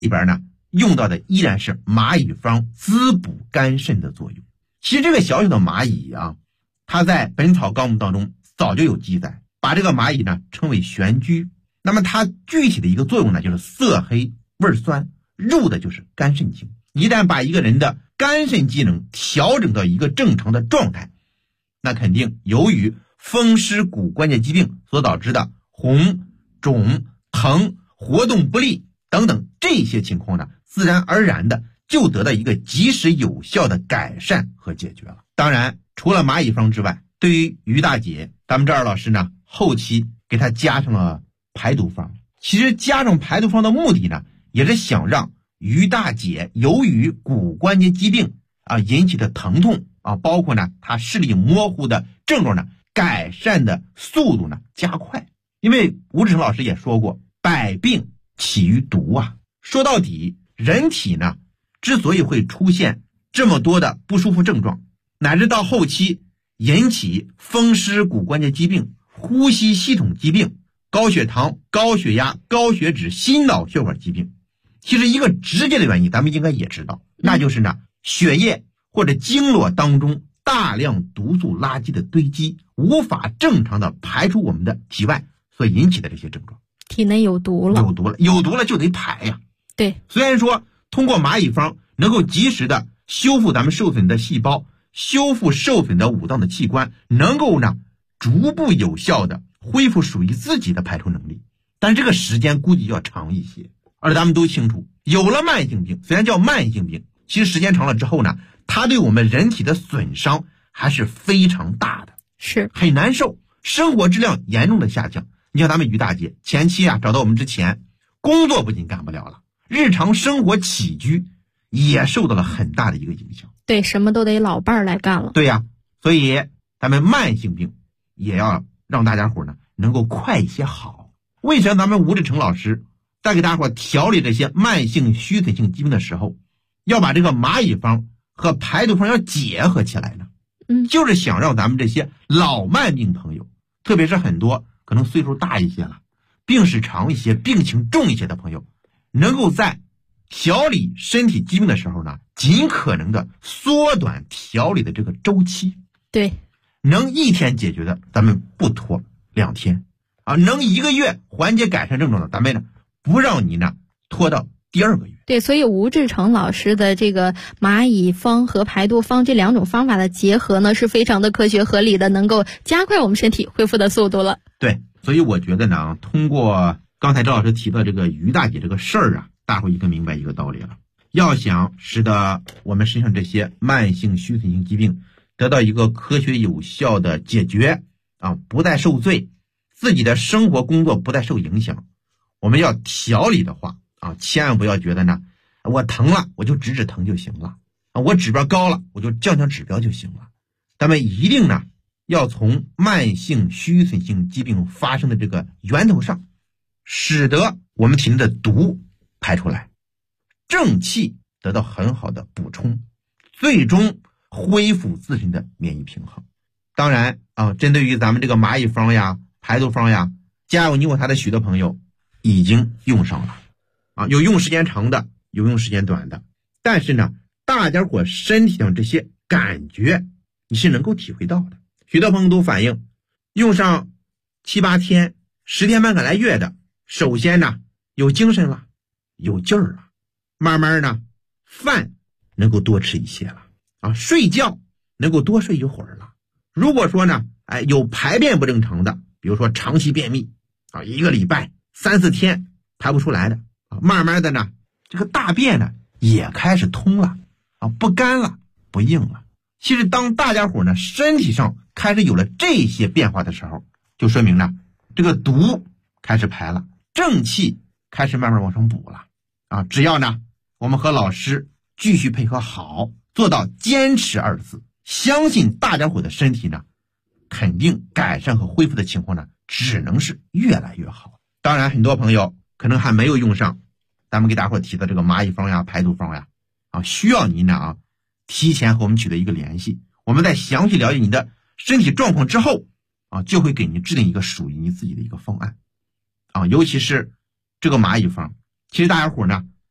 里边呢用到的依然是蚂蚁方滋补肝肾的作用。其实这个小小的蚂蚁啊，它在《本草纲目》当中早就有记载，把这个蚂蚁呢称为玄居。那么它具体的一个作用呢，就是色黑味酸，入的就是肝肾经。一旦把一个人的肝肾机能调整到一个正常的状态，那肯定由于风湿骨关节疾病所导致的红、肿、疼、活动不利等等这些情况呢，自然而然的就得到一个及时有效的改善和解决了。当然，除了蚂蚁方之外，对于于大姐，咱们这儿老师呢后期给她加上了排毒方。其实加上排毒方的目的呢，也是想让于大姐由于骨关节疾病引起的疼痛包括呢她视力模糊的症状呢，改善的速度呢加快。因为吴志成老师也说过，百病起于毒啊。说到底，人体呢之所以会出现这么多的不舒服症状，乃至到后期引起风湿骨关节疾病、呼吸系统疾病、高血糖、高血压、高血脂、心脑血管疾病，其实一个直接的原因咱们应该也知道，那就是呢血液或者经络当中大量毒素垃圾的堆积，无法正常的排出我们的体外所引起的这些症状。 体内有毒了， 有毒了就得排呀。 对， 虽然说通过蚂蚁方能够及时的修复咱们受损的细胞，修复受损的五脏的器官，能够呢逐步有效的恢复属于自己的排出能力，但这个时间估计要长一些。而咱们都清楚，有了慢性病，虽然叫慢性病，其实时间长了之后呢，它对我们人体的损伤还是非常大的， 是很难受，生活质量严重的下降。你像咱们于大姐前期找到我们之前，工作不仅干不了了，日常生活起居也受到了很大的一个影响。 对，什么都得老伴儿来干了。 对呀，所以咱们慢性病也要让大家伙呢能够快一些好。为什么咱们吴志成老师在给大家伙调理这些慢性虚损性疾病的时候，要把这个蚂蚁方和排毒方要结合起来呢？就是想让咱们这些老慢病朋友，特别是很多可能岁数大一些了，病史长一些、病情重一些的朋友，能够在调理身体疾病的时候呢，尽可能的缩短调理的这个周期。 对， 能一天解决的，咱们不拖2天能1个月缓解改善症状的，咱们呢不让你呢拖到第2个月。 对，所以吴志成老师的这个蚂蚁方和排毒方这2种方法的结合呢，是非常的科学合理的，能够加快我们身体恢复的速度了。 对，所以我觉得呢，通过刚才赵老师提到这个于大姐这个事儿大伙已经明白一个道理了。要想使得我们身上这些慢性虚损性疾病得到一个科学有效的解决不再受罪，自己的生活工作不再受影响，我们要调理的话千万不要觉得呢我疼了我就止疼就行了我指标高了我就降指标就行了。咱们一定呢要从慢性虚损性疾病发生的这个源头上，使得我们体内的毒排出来，正气得到很好的补充，最终恢复自身的免疫平衡。当然针对于咱们这个蚂蚁方呀、排毒方呀，家有你我他的许多朋友已经用上了有用时间长的，有用时间短的，但是呢大家伙身体上这些感觉你是能够体会到的。许多朋友都反映用上7、8天、10天半个来月的，首先呢有精神了，有劲儿了，慢慢呢饭能够多吃一些了睡觉能够多睡一会儿了。如果说呢有排便不正常的，比如说长期便秘1个礼拜3、4天排不出来的慢慢的呢这个大便呢也开始通了不干了，不硬了。其实当大家伙呢身体上开始有了这些变化的时候，就说明呢这个毒开始排了，正气开始慢慢往上补了只要呢我们和老师继续配合好，做到坚持2字，相信大家伙的身体呢肯定改善和恢复的情况呢只能是越来越好。当然很多朋友可能还没有用上咱们给大伙提的这个蚂蚁方呀、排毒方呀需要您呢提前和我们取得一个联系，我们在详细了解你的身体状况之后就会给您制定一个属于你自己的一个方案尤其是这个蚂蚁方，其实大家伙呢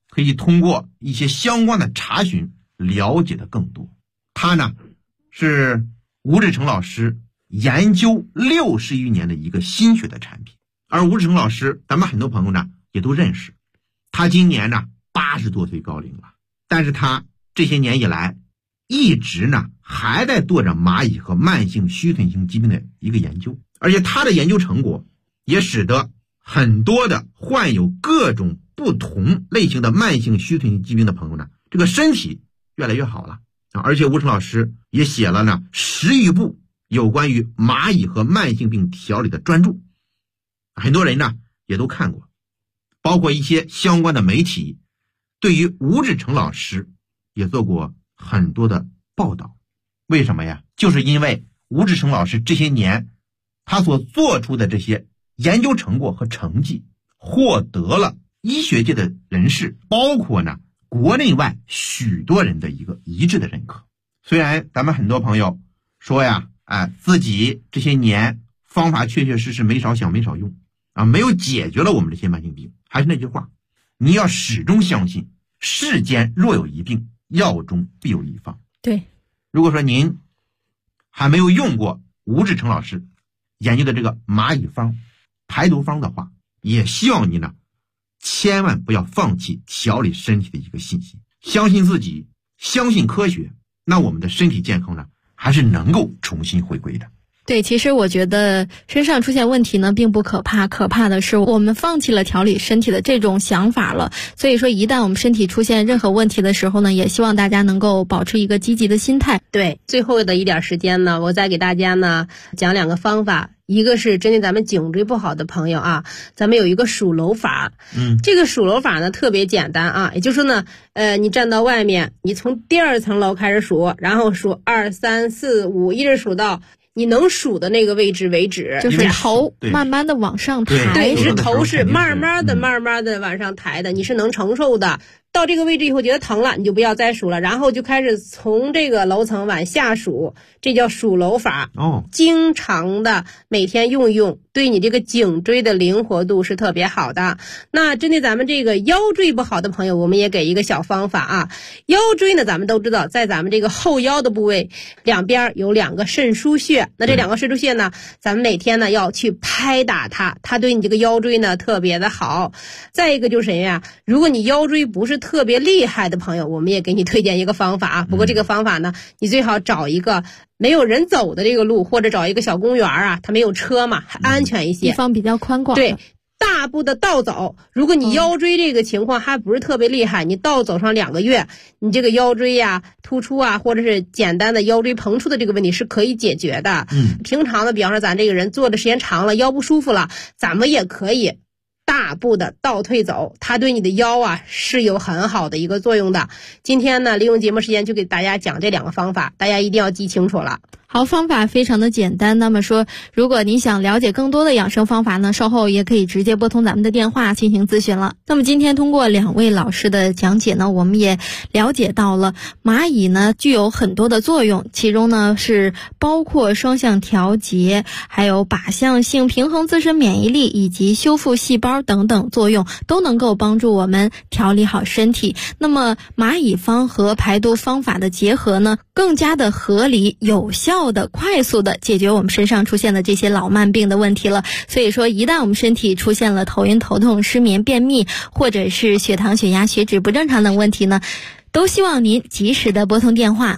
可以通过一些相关的查询了解的更多。它呢是吴志诚老师研究60余年的一个心血的产品。而吴志诚老师咱们很多朋友呢也都认识，他今年呢80多岁高龄了，但是他这些年以来一直呢还在做着蚂蚁和慢性虚损性疾病的一个研究，而且他的研究成果也使得很多的患有各种不同类型的慢性虚损性疾病的朋友呢，这个身体越来越好了。而且吴志诚老师也写了呢10余部有关于蚂蚁和慢性病调理的专著，很多人呢也都看过，包括一些相关的媒体对于吴志诚老师也做过很多的报道。为什么呀？就是因为吴志诚老师这些年他所做出的这些研究成果和成绩获得了医学界的人士，包括呢国内外许多人的一个一致的认可。虽然咱们很多朋友说呀，自己这些年方法确确实实没少想没少用啊，没有解决了我们这些慢性病。还是那句话，你要始终相信世间若有一病，药中必有一方。 对， 如果说您还没有用过吴志诚老师研究的这个蚂蚁方、排毒方的话，也希望您呢千万不要放弃调理身体的一个信心，相信自己，相信科学，那我们的身体健康呢还是能够重新回归的。 对，其实我觉得身上出现问题呢并不可怕，可怕的是我们放弃了调理身体的这种想法了。所以说一旦我们身体出现任何问题的时候呢，也希望大家能够保持一个积极的心态。 对，最后的一点时间呢，我再给大家呢讲2个方法。一个是针对咱们颈椎不好的朋友啊，咱们有一个数楼法。这个数楼法呢特别简单啊，也就是说呢，你站到外面，你从第2层楼开始数，然后数2、3、4、5，一直数到你能数的那个位置为止， 就是头慢慢的往上抬。 对，是头是慢慢的往上抬的，你是能承受的。到这个位置以后觉得疼了，你就不要再数了，然后就开始从这个楼层往下数，这叫数楼法。经常的每天用一用，对你这个颈椎的灵活度是特别好的。那针对咱们这个腰椎不好的朋友，我们也给一个小方法啊。腰椎呢，咱们都知道，在咱们这个后腰的部位两边有2个肾腧穴，那这2个肾腧穴呢，咱们每天呢要去拍打它，它对你这个腰椎呢特别的好。再一个就是什么呀？如果你腰椎不是特别厉害的朋友，我们也给你推荐一个方法啊。不过这个方法呢，你最好找一个没有人走的这个路，或者找一个小公园啊，它没有车嘛，还安全一些， 地方比较宽广。 对，大步的倒走。如果你腰椎这个情况还不是特别厉害，你倒走上2个月，你这个腰椎呀突出啊，或者是简单的腰椎膨出的这个问题是可以解决的。平常的，比方说咱这个人坐的时间长了，腰不舒服了，咱们也可以大步的倒退走，它对你的腰啊是有很好的一个作用的。今天呢，利用节目时间就给大家讲这2个方法，大家一定要记清楚了。 好，方法非常的简单。那么说，如果您想了解更多的养生方法呢，稍后也可以直接拨通咱们的电话进行咨询了。那么今天通过2位老师的讲解呢，我们也了解到了蚂蚁呢具有很多的作用，其中呢是包括双向调节，还有靶向性、平衡自身免疫力以及修复细胞等等作用，都能够帮助我们调理好身体。那么蚂蚁方和排毒方法的结合呢，更加的合理、有效的、快速的解决我们身上出现的这些老慢病的问题了。所以说一旦我们身体出现了头晕头痛、失眠、便秘，或者是血糖血压血脂不正常等问题呢，都希望您及时的拨通电话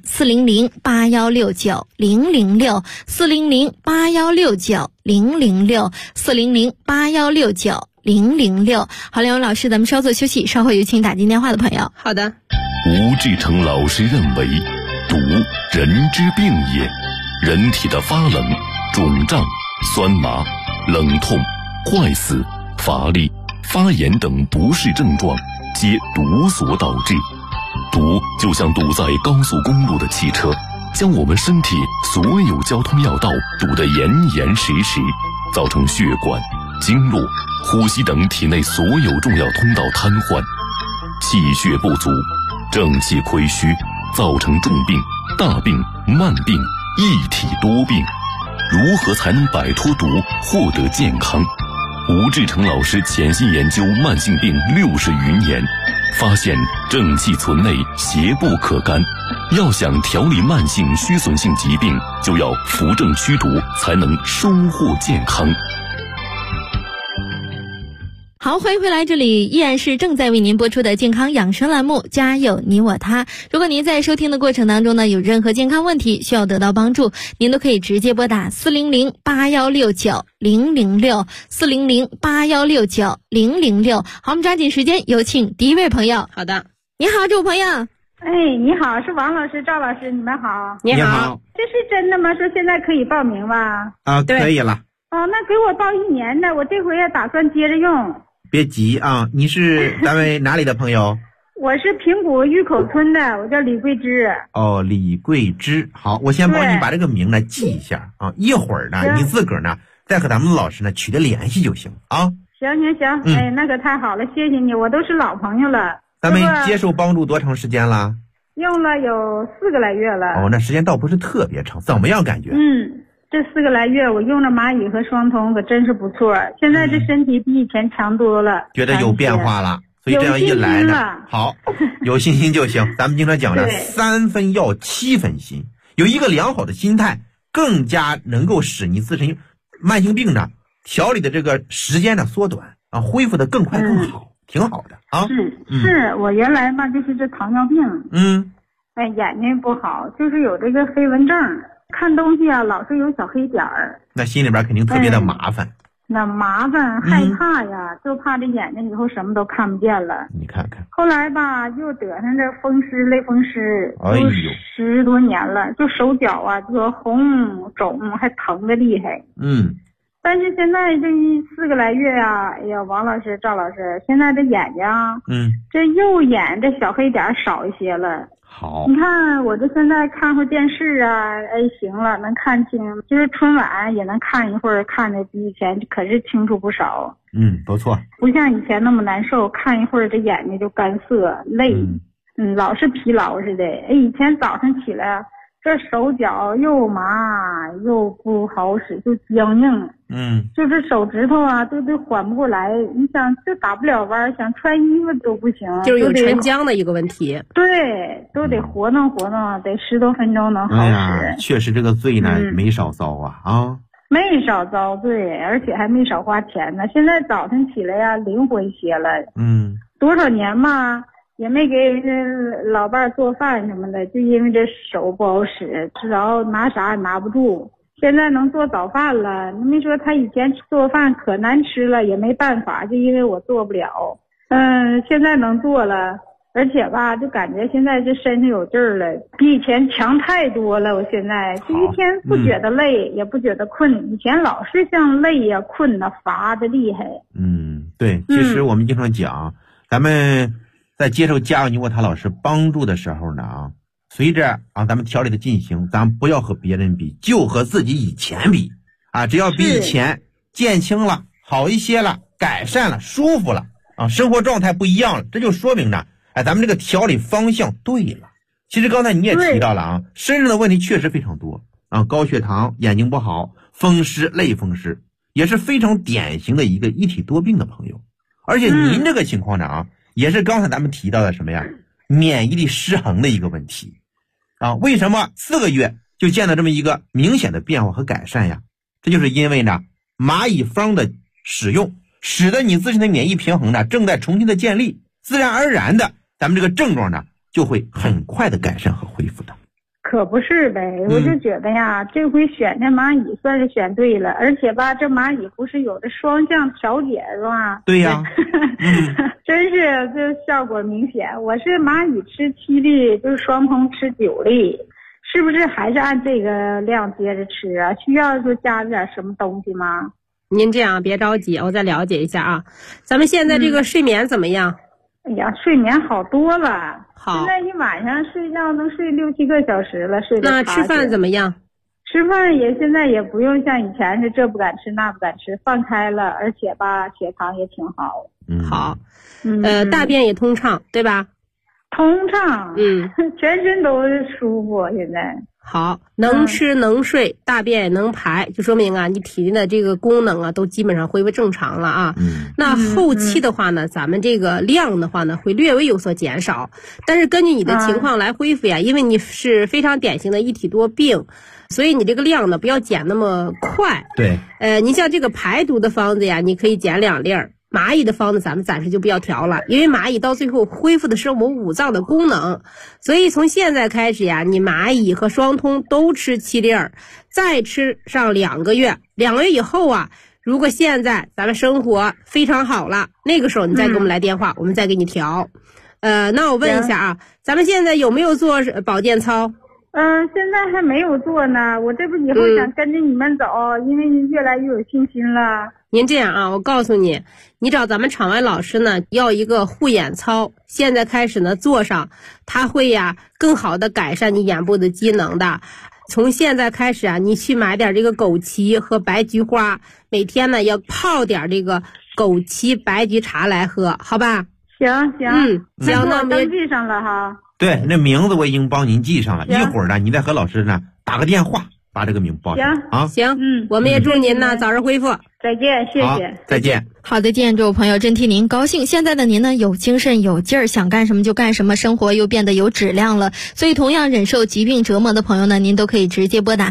400-8169-006 400-8169-006 400-8169-006。好，两位老师，咱们稍作休息，稍后有请打进电话的朋友。 好的。 吴志诚老师认为，毒人之病也，人体的发冷、肿胀、酸麻、冷痛、坏死、乏力、发炎等不适症状，皆毒所导致。毒就像堵在高速公路的汽车，将我们身体所有交通要道堵得严严实实，造成血管、经络、呼吸等体内所有重要通道瘫痪，气血不足，正气亏虚，造成重病、大病、慢病、一体多病。如何才能摆脱毒，获得健康？吴志诚老师潜心研究慢性病60余年， 发现正气存内，邪不可干。要想调理慢性虚损性疾病，就要扶正驱毒，才能收获健康。 好，欢迎回来，这里依然是正在为您播出的健康养生栏目，家有你我他。如果您在收听的过程当中呢，有任何健康问题需要得到帮助，您都可以直接拨打400-8169-006，400-8169-006。好，我们抓紧时间，有请第一位朋友。 好的， 你好，这位朋友。 哎，你好，是王老师、赵老师，你们好。 你好， 这是真的吗？说现在可以报名吧？ 可以了。 哦，那给我报1年的，我这回也打算接着用。 别急啊，你是咱们哪里的朋友？ 我是平谷峪口村的，我叫李桂枝。 哦，李桂枝，好，我先帮你把这个名呢记一下啊，一会儿呢你自个儿呢再和咱们老师呢取得联系就行啊。 行，哎，那可太好了，谢谢你，我都是老朋友了。 咱们接受帮助多长时间了？ 用了有4个来月了。 哦，那时间倒不是特别长，怎么样感觉？ 这4个来月我用了蚂蚁和双通，可真是不错。现在这身体比以前强多了， 觉得有变化了，所以这样一来呢，好，有信心就行。咱们经常讲的3分药7分心，有一个良好的心态，更加能够使你自身慢性病呢调理的这个时间呢缩短啊，恢复的更快更好，挺好的啊。 是我原来嘛就是这糖尿病，哎，眼睛不好，就是有这个飞蚊症。看东西啊，老是有小黑点儿， 那心里边肯定特别的麻烦。 那麻烦害怕呀，就怕这眼睛以后什么都看不见了。 你看看， 后来吧，又得上这风湿、类风湿， 哎呦 ，10多年了，就手脚啊，就红肿，还疼的厉害。但是现在这4个来月啊，哎呀，王老师、赵老师，现在这眼睛啊，这右眼这小黑点少一些了。 好， 你看我这现在看会电视啊，哎，行了，能看清，就是春晚也能看一会儿，看的比以前可是清楚不少。 不错， 不像以前那么难受，看一会儿这眼睛就干涩累，老是疲劳似的。哎，以前早上起来这手脚又麻又不好使，就僵硬。就这手指头啊都缓不过来，你想就打不了弯，想穿衣服都不行， 就是有沉僵的一个问题。 对，都得活动活动，得10多分钟能好使。 哎呀，确实这个罪呢没少遭啊。 没少遭罪，而且还没少花钱呢。现在早晨起来呀灵活一些了。多少年嘛也没给老伴做饭什么的，就因为这手不好使，至少拿啥也拿不住。现在能做早饭了，你没说他以前做饭可难吃了，也没办法，就因为我做不了。现在能做了，而且吧，就感觉现在这身上有劲儿了，比以前强太多了。我现在就一天不觉得累，也不觉得困，以前老是像累呀、困呐、乏的厉害。 对，其实我们经常讲，咱们在接受家有你我他老师帮助的时候呢随着咱们调理的进行，咱不要和别人比，就和自己以前比啊，只要比以前减轻了，好一些了，改善了，舒服了啊，生活状态不一样了，这就说明呢，咱们这个调理方向对了。其实刚才你也提到了身上的问题确实非常多高血糖、眼睛不好、风湿、类风湿，也是非常典型的一个一体多病的朋友。而且您这个情况呢也是刚才咱们提到的什么呀？免疫力失衡的一个问题。为什么4个月就见到这么一个明显的变化和改善呀？这就是因为呢，蚂蚁方的使用，使得你自身的免疫平衡呢正在重新的建立，自然而然的，咱们这个症状呢就会很快的改善和恢复的。 可不是呗，我就觉得呀，这回选这蚂蚁算是选对了，而且吧，这蚂蚁不是有的双向调节是吧？ 对呀， 真是这效果明显。我是蚂蚁吃7粒，就是双通吃9粒，是不是还是按这个量接着吃啊？需要说加点什么东西吗？ 您这样别着急，我再了解一下啊。咱们现在这个睡眠怎么样？ 哎呀，睡眠好多了。 好， 现在一晚上睡觉能睡6、7个小时了，睡得那吃饭怎么样？ 吃饭现在也不用像以前是这不敢吃那不敢吃，放开了，而且吧血糖也挺好。 好，大便也通畅对吧？ 通畅，全身都舒服现在。 好，能吃能睡，大便也能排，就说明啊，你体内的这个功能啊，都基本上恢复正常了啊。那后期的话呢，咱们这个量的话呢，会略微有所减少，但是根据你的情况来恢复呀，因为你是非常典型的一体多病，所以你这个量呢，不要减那么快。 对， 你像这个排毒的方子呀，你可以减2粒儿。蚂蚁的方子咱们暂时就不要调了，因为蚂蚁到最后恢复的是我们五脏的功能，所以从现在开始呀，你蚂蚁和双通都吃7粒儿，再吃上2个月，2个月以后啊，如果现在咱们生活非常好了，那个时候你再给我们来电话，我们再给你调。那我问一下啊，咱们现在有没有做保健操？ 现在还没有做呢，我这不以后想跟着你们走，因为越来越有信心了。 您这样啊，我告诉你，你找咱们场外老师呢，要一个护眼操，现在开始呢做上，它会呀更好的改善你眼部的机能的。从现在开始啊，你去买点这个枸杞和白菊花，每天呢要泡点这个枸杞白菊茶来喝，好吧？ 行， 行， 那我登记上了哈。 对，那名字我已经帮您记上了，一会儿呢，你再和老师呢打个电话，把这个名报上啊。 行，我们也祝您呢早日恢复。 再见，谢谢。 再见。 好的，建筑朋友，真替您高兴。现在的您呢，有精神有劲儿，想干什么就干什么，生活又变得有质量了。所以，同样忍受疾病折磨的朋友呢，您都可以直接拨打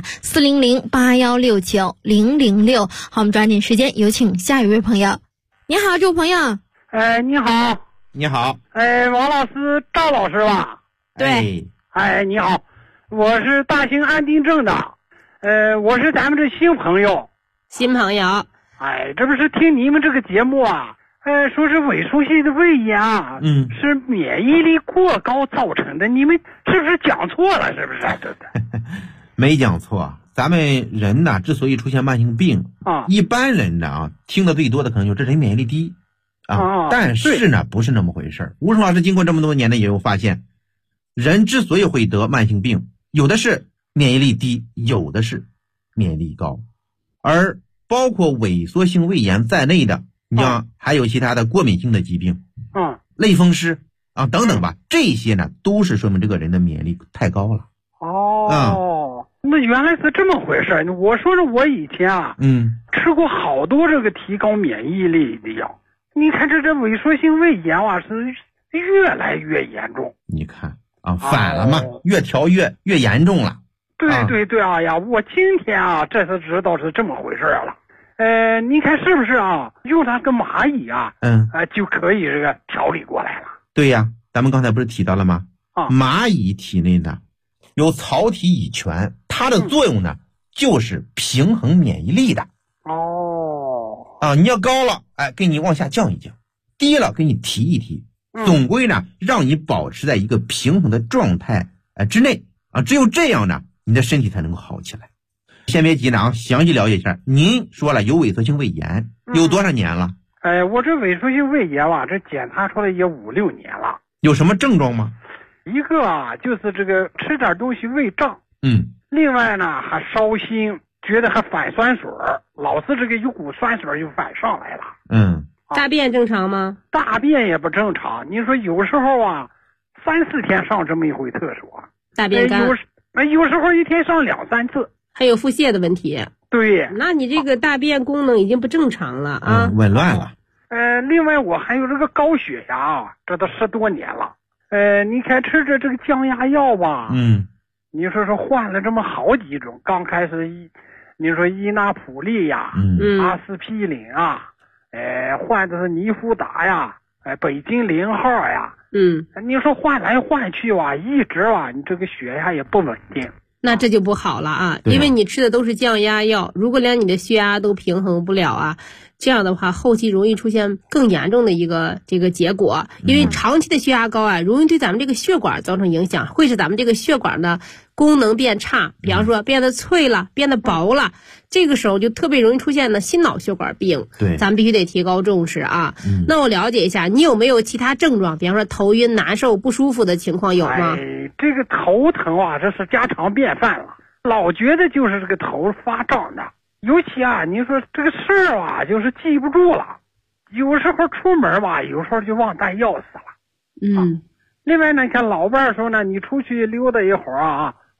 400-8169-006。好，我们抓紧时间，有请下一位朋友。你好，这位朋友。 你好。 你好。 王老师，赵老师吧？ 对。 你好，我是大兴安定镇的，我是咱们这新朋友。这不是听你们这个节目啊，说是萎缩性的胃炎啊，是免疫力过高造成的，你们是不是讲错了？是不是？对不对？ 没讲错，咱们人呢，之所以出现慢性病啊， 一般人呢听的最多的可能就是人免疫力低啊，但是呢不是那么回事。吴成老师经过这么多年呢，也有发现，人之所以会得慢性病，有的是免疫力低，有的是免疫力高，而包括萎缩性胃炎在内的，你像还有其他的过敏性的疾病，类风湿啊等等吧，这些呢都是说明这个人的免疫力太高了。 那原来是这么回事。我说是我以前啊，吃过好多这个提高免疫力的药。你看这萎缩性胃炎啊，是越来越严重。你看啊，反了嘛，越调越严重了。 对，哎呀，我今天啊，这才知道是这么回事了。你看是不是啊？用它跟蚂蚁啊，就可以这个调理过来了。 对呀，咱们刚才不是提到了吗？蚂蚁体内呢有草体乙醛，它的作用呢就是平衡免疫力的。你要高了，给你往下降一降；低了，给你提一提。总归呢，让你保持在一个平衡的状态之内啊。只有这样呢，你的身体才能够好起来。先别急呢啊，详细了解一下。您说了有萎缩性胃炎，有多少年了？ 我这萎缩性胃炎啊，这检查出来也5、6年了。 有什么症状吗？ 一个啊，就是这个吃点东西胃胀，另外呢还烧心，觉得还反酸水，老是这个有股酸水就反上来了。 大便正常吗？ 大便也不正常。你说有时候啊，3、4天上这么一回厕所， 大便干。 有时候一天上2、3次。 还有腹泻的问题。 对， 那你这个大便功能已经不正常了啊， 紊乱了。 另外我还有这个高血压啊，这都10多年了。你看吃着这个降压药吧，你说是换了这么好几种。刚开始你说伊那普利呀，阿司匹林啊，换的是尼夫达呀，北京0号呀，你说换来换去吧，一直吧，你这个血压也不稳定。 那这就不好了啊，因为你吃的都是降压药，如果连你的血压都平衡不了啊，这样的话后期容易出现更严重的一个这个结果。因为长期的血压高啊，容易对咱们这个血管造成影响，会使咱们这个血管的功能变差，比方说变得脆了，变得薄了，这个时候就特别容易出现呢心脑血管病。 对， 咱们必须得提高重视啊。那我了解一下，你有没有其他症状，比方说头晕难受不舒服的情况有吗？ 这个头疼啊，这是家常便饭了，老觉得就是这个头发胀的。尤其啊，你说这个事儿啊，就是记不住了，有时候出门吧，有时候就忘带钥匙了。另外呢，你看老伴说呢，你出去溜达一会儿啊，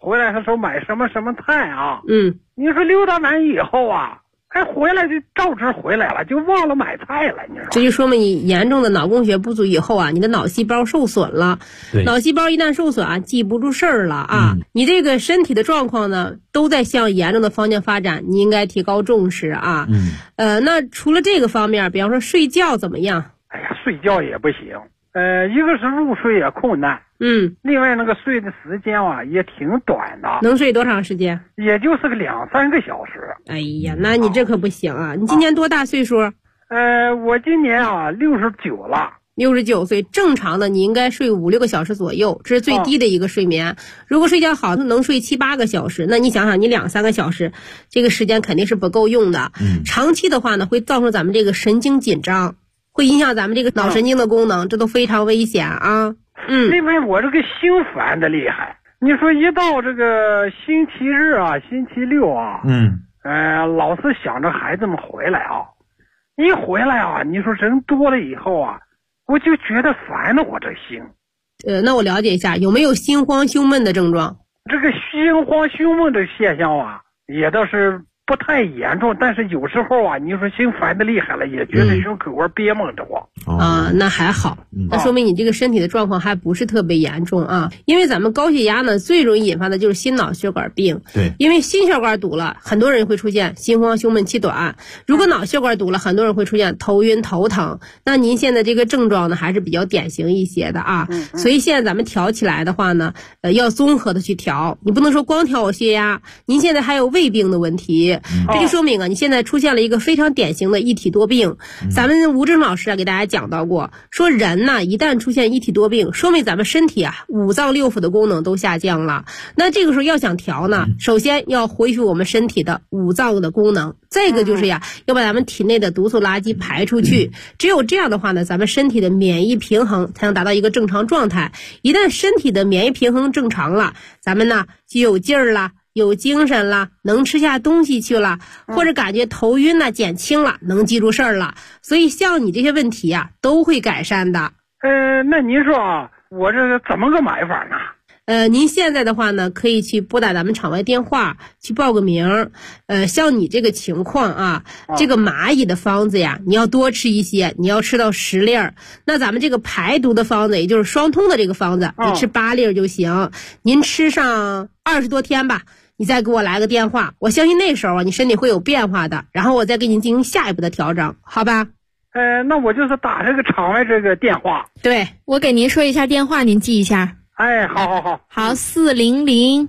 回来的时候买什么什么菜啊， 你说溜达完以后啊，回来就照直回来了，就忘了买菜了。你说这就说明你严重的脑供血不足以后啊，你的脑细胞受损了。 对， 脑细胞一旦受损啊，记不住事儿了啊。你这个身体的状况呢，都在向严重的方向发展，你应该提高重视啊。那除了这个方面，比方说睡觉怎么样？ 睡觉也不行。一个是入睡也困难。另外那个睡的时间啊也挺短的。 能睡多长时间？ 也就是个2-3个小时。 哎呀，那你这可不行啊！你今年多大岁数？ 我今年啊69了。 69岁，正常的你应该睡5-6个小时左右，这是最低的一个睡眠。如果睡觉好，能睡7-8个小时，那你想想，你2-3个小时，这个时间肯定是不够用的。长期的话呢，会造成咱们这个神经紧张，会影响咱们这个脑神经的功能，这都非常危险啊。 另外我这个心烦的厉害，你说一到这个星期日啊、星期六啊，老是想着孩子们回来啊，一回来啊，你说人多了以后啊，我就觉得烦了，我这心。 那我了解一下，有没有心慌胸闷的症状？ 这个心慌胸闷的现象啊，也倒是不太严重，但是有时候啊，你说心烦的厉害了，也觉得胸口窝憋闷着慌。 那还好，那说明你这个身体的状况还不是特别严重啊。因为咱们高血压呢，最容易引发的就是心脑血管病。 对， 因为心血管堵了，很多人会出现心慌、胸闷、气短；如果脑血管堵了，很多人会出现头晕、头疼。那您现在这个症状呢，还是比较典型一些的啊。所以现在咱们调起来的话呢，要综合的去调，你不能说光调我血压。您现在还有胃病的问题，这就说明啊，你现在出现了一个非常典型的一体多病。咱们吴峥老师啊，给大家讲到过，说人呢一旦出现一体多病，说明咱们身体啊5脏6腑的功能都下降了。那这个时候要想调呢，首先要恢复我们身体的5脏的功能，再一个就是呀，要把咱们体内的毒素垃圾排出去。只有这样的话呢，咱们身体的免疫平衡才能达到一个正常状态。一旦身体的免疫平衡正常了，咱们呢就有劲儿了，有精神了，能吃下东西去了，或者感觉头晕呢减轻了，能记住事儿了。所以像你这些问题啊，都会改善的。 那您说啊，我这怎么个买法呢？ 您现在的话呢，可以去拨打咱们场外电话去报个名。像你这个情况啊，这个蚂蚁的方子呀，你要多吃一些，你要吃到10粒儿。那咱们这个排毒的方子，也就是双通的这个方子，你吃8粒儿就行。您吃上20多天吧，你再给我来个电话，我相信那时候啊，你身体会有变化的，然后我再给你进行下一步的调整，好吧？ 那我就是打这个场外这个电话。 对，我给您说一下电话，您记一下。好，400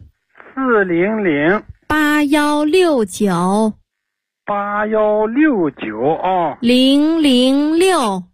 8169 8169 006。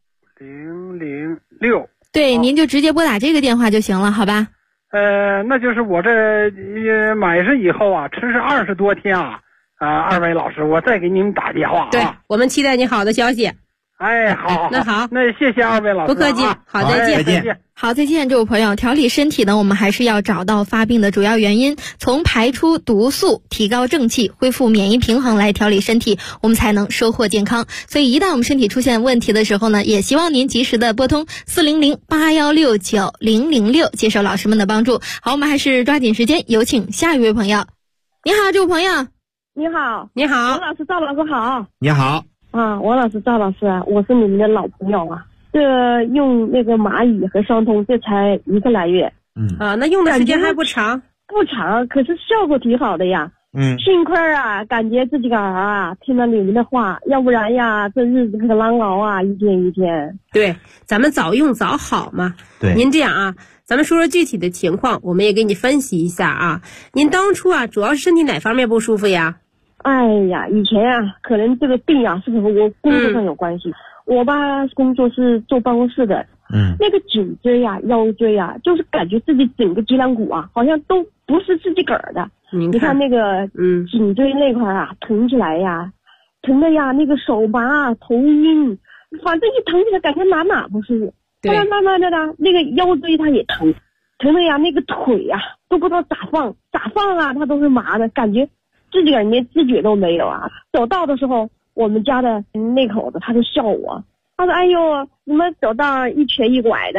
对，您就直接拨打这个电话就行了，好吧？ 那就是我这买上以后啊，吃是20多天啊，二位老师，我再给您打电话啊。 对，我们期待你好的消息。 好， 那好， 那谢谢二位老师， 不客气，好，再见。 好，再见，这位朋友。调理身体呢，我们还是要找到发病的主要原因，从排出毒素、提高正气、恢复免疫平衡来调理身体，我们才能收获健康。所以一旦我们身体出现问题的时候呢，也希望您及时的拨通400 8169 006，接受老师们的帮助。好，我们还是抓紧时间，有请下一位朋友。你好，这位朋友。 你好， 王老师，赵老师好。 你好。 王老师，赵老师，我是你们的老朋友啊。这用那个蚂蚁和双通，这才1个来月。 那用的时间还不长， 可是效果挺好的呀。幸亏啊，感觉自己个儿啊听了你们的话，要不然呀，这日子可难熬啊，一天一天。 对，咱们早用早好嘛。 对， 您这样啊，咱们说说具体的情况，我们也给你分析一下啊。您当初啊，主要是身体哪方面不舒服呀？ 哎呀，以前啊，可能这个病啊，是和我工作上有关系。我吧，工作是坐办公室的。那个颈椎啊、腰椎啊，就是感觉自己整个脊梁骨啊，好像都不是自己个儿的。你看那个颈椎那块啊，疼起来呀，疼的呀，那个手麻、头晕，反正一疼起来感觉哪不舒服。后来慢慢的呢，那个腰椎它也疼的呀，那个腿呀都不知道咋放啊，它都是麻的，感觉自己连自觉都没有啊。走道的时候，我们家的那口子他就笑我，他说：“哎呦，你们走道一瘸一拐的，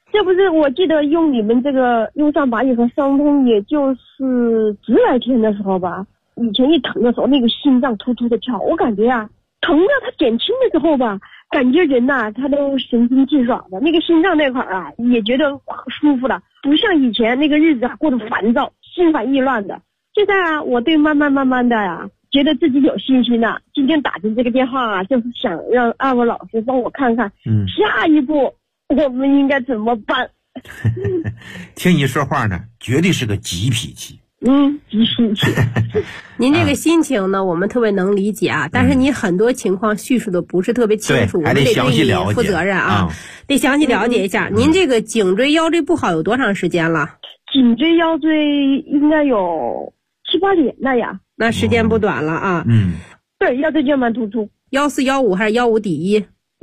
这不是我记得用你们这个用上蚂蚁和伤通，也就是10来天的时候吧。以前一疼的时候，那个心脏突突的跳，我感觉啊，疼的它减轻的时候吧，感觉人呐，他都神清气爽的，那个心脏那块儿啊，也觉得舒服了，不像以前那个日子啊过得烦躁、心烦意乱的。现在啊，我对慢慢的呀，觉得自己有信心了。今天打进这个电话啊，就是想让2位老师帮我看看，下一步我们应该怎么办？ 听你说话呢，绝对是个急脾气。 急脾气。 您这个心情呢，我们特别能理解啊，但是你很多情况叙述的不是特别清楚，我们得对你负责任啊，得详细了解一下。您这个颈椎腰椎不好有多长时间了？ 颈椎腰椎应该有7、8年了呀。 那时间不短了啊。 对，腰椎间盘突出。 14、15还是15抵1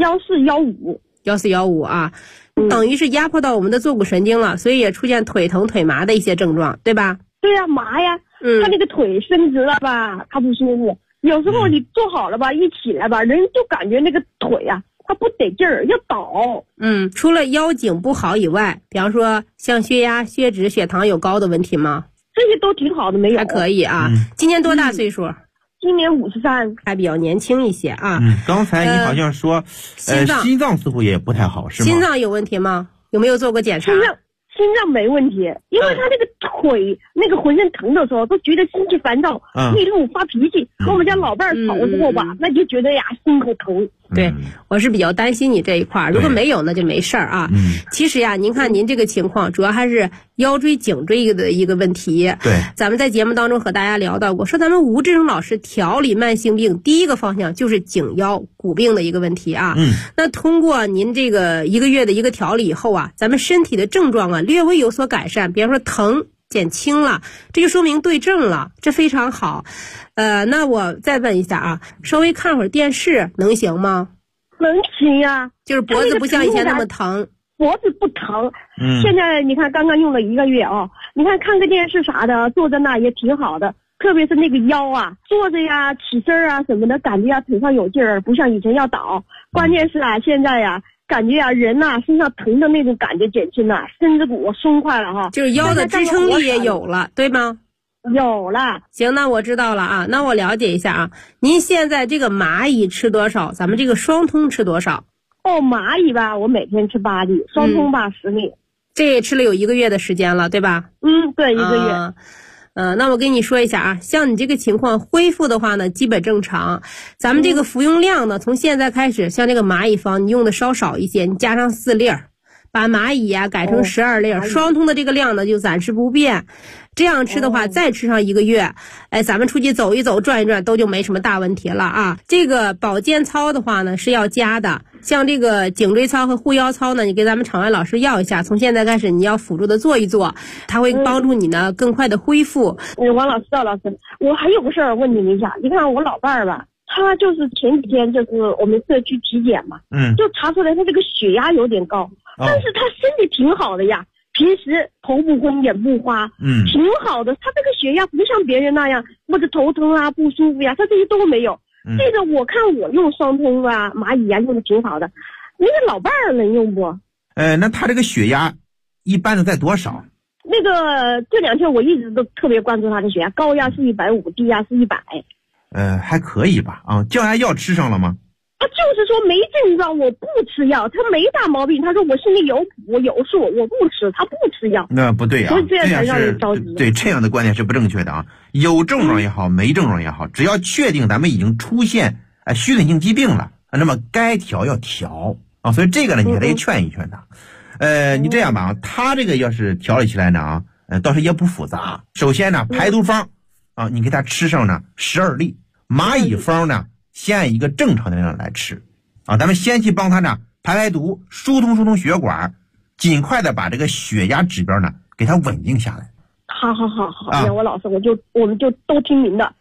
？14、15。 14、15啊，等于是压迫到我们的坐骨神经了，所以也出现腿疼腿麻的一些症状，对吧？ 对呀，麻呀。他那个腿伸直了吧，他不舒服。有时候你坐好了吧，一起来吧，人就感觉那个腿啊，它不得劲儿，要倒。 除了腰颈不好以外，比方说像血压、血脂、血糖有高的问题吗？ 这些都挺好的，没有。 还可以啊。今年多大岁数？ 今年53， 还比较年轻一些啊。 刚才你好像说，心脏似乎也不太好，是吗？ 心脏有问题吗？有没有做过检查？ 心脏没问题，因为他那个腿那个浑身疼的时候，都觉得心情烦躁，内怒发脾气，和我们家老伴儿吵的时候吧，那就觉得呀心口疼。 对，我是比较担心你这一块儿，如果没有那就没事儿啊。其实呀，您看您这个情况，主要还是腰椎颈椎的一个问题。 对， 咱们在节目当中和大家聊到过，说咱们吴志荣老师调理慢性病第一个方向就是颈腰骨病的一个问题啊。那通过您这个1个月的一个调理以后啊，咱们身体的症状啊略微有所改善，比方说疼减轻了，这就说明对症了，这非常好。那我再问一下啊，稍微看会儿电视能行吗？ 能行呀， 就是脖子不像以前那么疼。 脖子不疼。现在你看刚刚用了1个月啊，你看看个电视啥的，坐在那也挺好的。特别是那个腰啊，坐着呀、起身啊什么的，感觉啊腿上有劲儿，不像以前要倒。关键是啊，现在呀，感觉啊人呐身上疼的那种感觉减轻了，身子骨松快了哈， 就是腰的支撑力也有了，对吗？ 有了。 行，那我知道了啊。那我了解一下啊，您现在这个蚂蚁吃多少？咱们这个双通吃多少？ 蚂蚁吧，我每天吃8粒，双通吧10粒。 这也吃了有1个月的时间了，对吧？ 对，1个月。 那我跟你说一下啊，像你这个情况恢复的话呢，基本正常。咱们这个服用量呢，从现在开始，像这个蚂蚁方，你用的稍少一些，你加上4粒儿，把蚂蚁啊改成12粒儿，双通的这个量呢就暂时不变。这样吃的话，再吃上1个月，咱们出去走一走、转一转，都就没什么大问题了啊。这个保健操的话呢是要加的，像这个颈椎操和护腰操呢，你给咱们场外老师要一下，从现在开始你要辅助的做一做，它会帮助你呢更快的恢复。 王老师、赵老师，我还有个事儿问你一下，你看我老伴儿吧，他就是前几天就是我们社区体检嘛，就查出来他这个血压有点高，但是他身体挺好的呀。平时头不昏眼不花，挺好的。他这个血压不像别人那样，或者头疼啊不舒服呀，他这些都没有。这个我看我用双通啊、蚂蚁啊用的挺好的，那个老伴儿能用不？ 那他这个血压一般的在多少？ 那个这2天我一直都特别关注他的血压，高压是150，低压是100。 还可以吧？降压药吃上了吗？ 他就是说没症状我不吃药，他没大毛病，他说我心里有谱有数，我不吃，他不吃药。 那不对啊， 所以这样才让人着急。 对，这样的观点是不正确的啊！有症状也好，没症状也好，只要确定咱们已经出现虚损性疾病了，那么该调要调啊。所以这个呢，你还得劝一劝他。你这样吧，他这个要是调理起来呢倒是也不复杂。首先呢，排毒方你给他吃上呢12粒，蚂蚁方呢。先按一个正常的量来吃咱们先去帮他呢排毒，疏通血管，尽快的把这个血压指标呢给他稳定下来。 好，我老师我们就都听您的。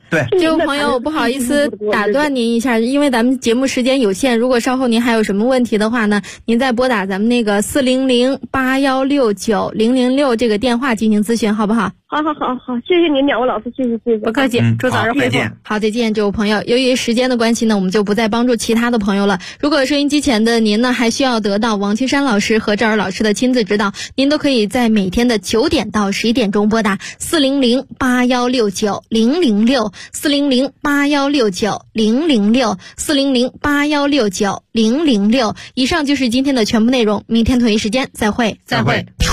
对， 这位朋友不好意思打断您一下，因为咱们节目时间有限，如果稍后您还有什么问题的话呢，您再拨打咱们那个400-8169-006这个电话进行咨询，好不好？ 好，谢谢您，两位老师，谢谢。 不客气，祝早日恢复。 好，再见，这位朋友。由于时间的关系呢，我们就不再帮助其他的朋友了。如果收音机前的您呢，还需要得到王青山老师和赵尔老师的亲自指导，您都可以在每天的9点到11点钟拨打400-8169-006 400-8169-006 400-8169-006。以上就是今天的全部内容，明天同一时间再会。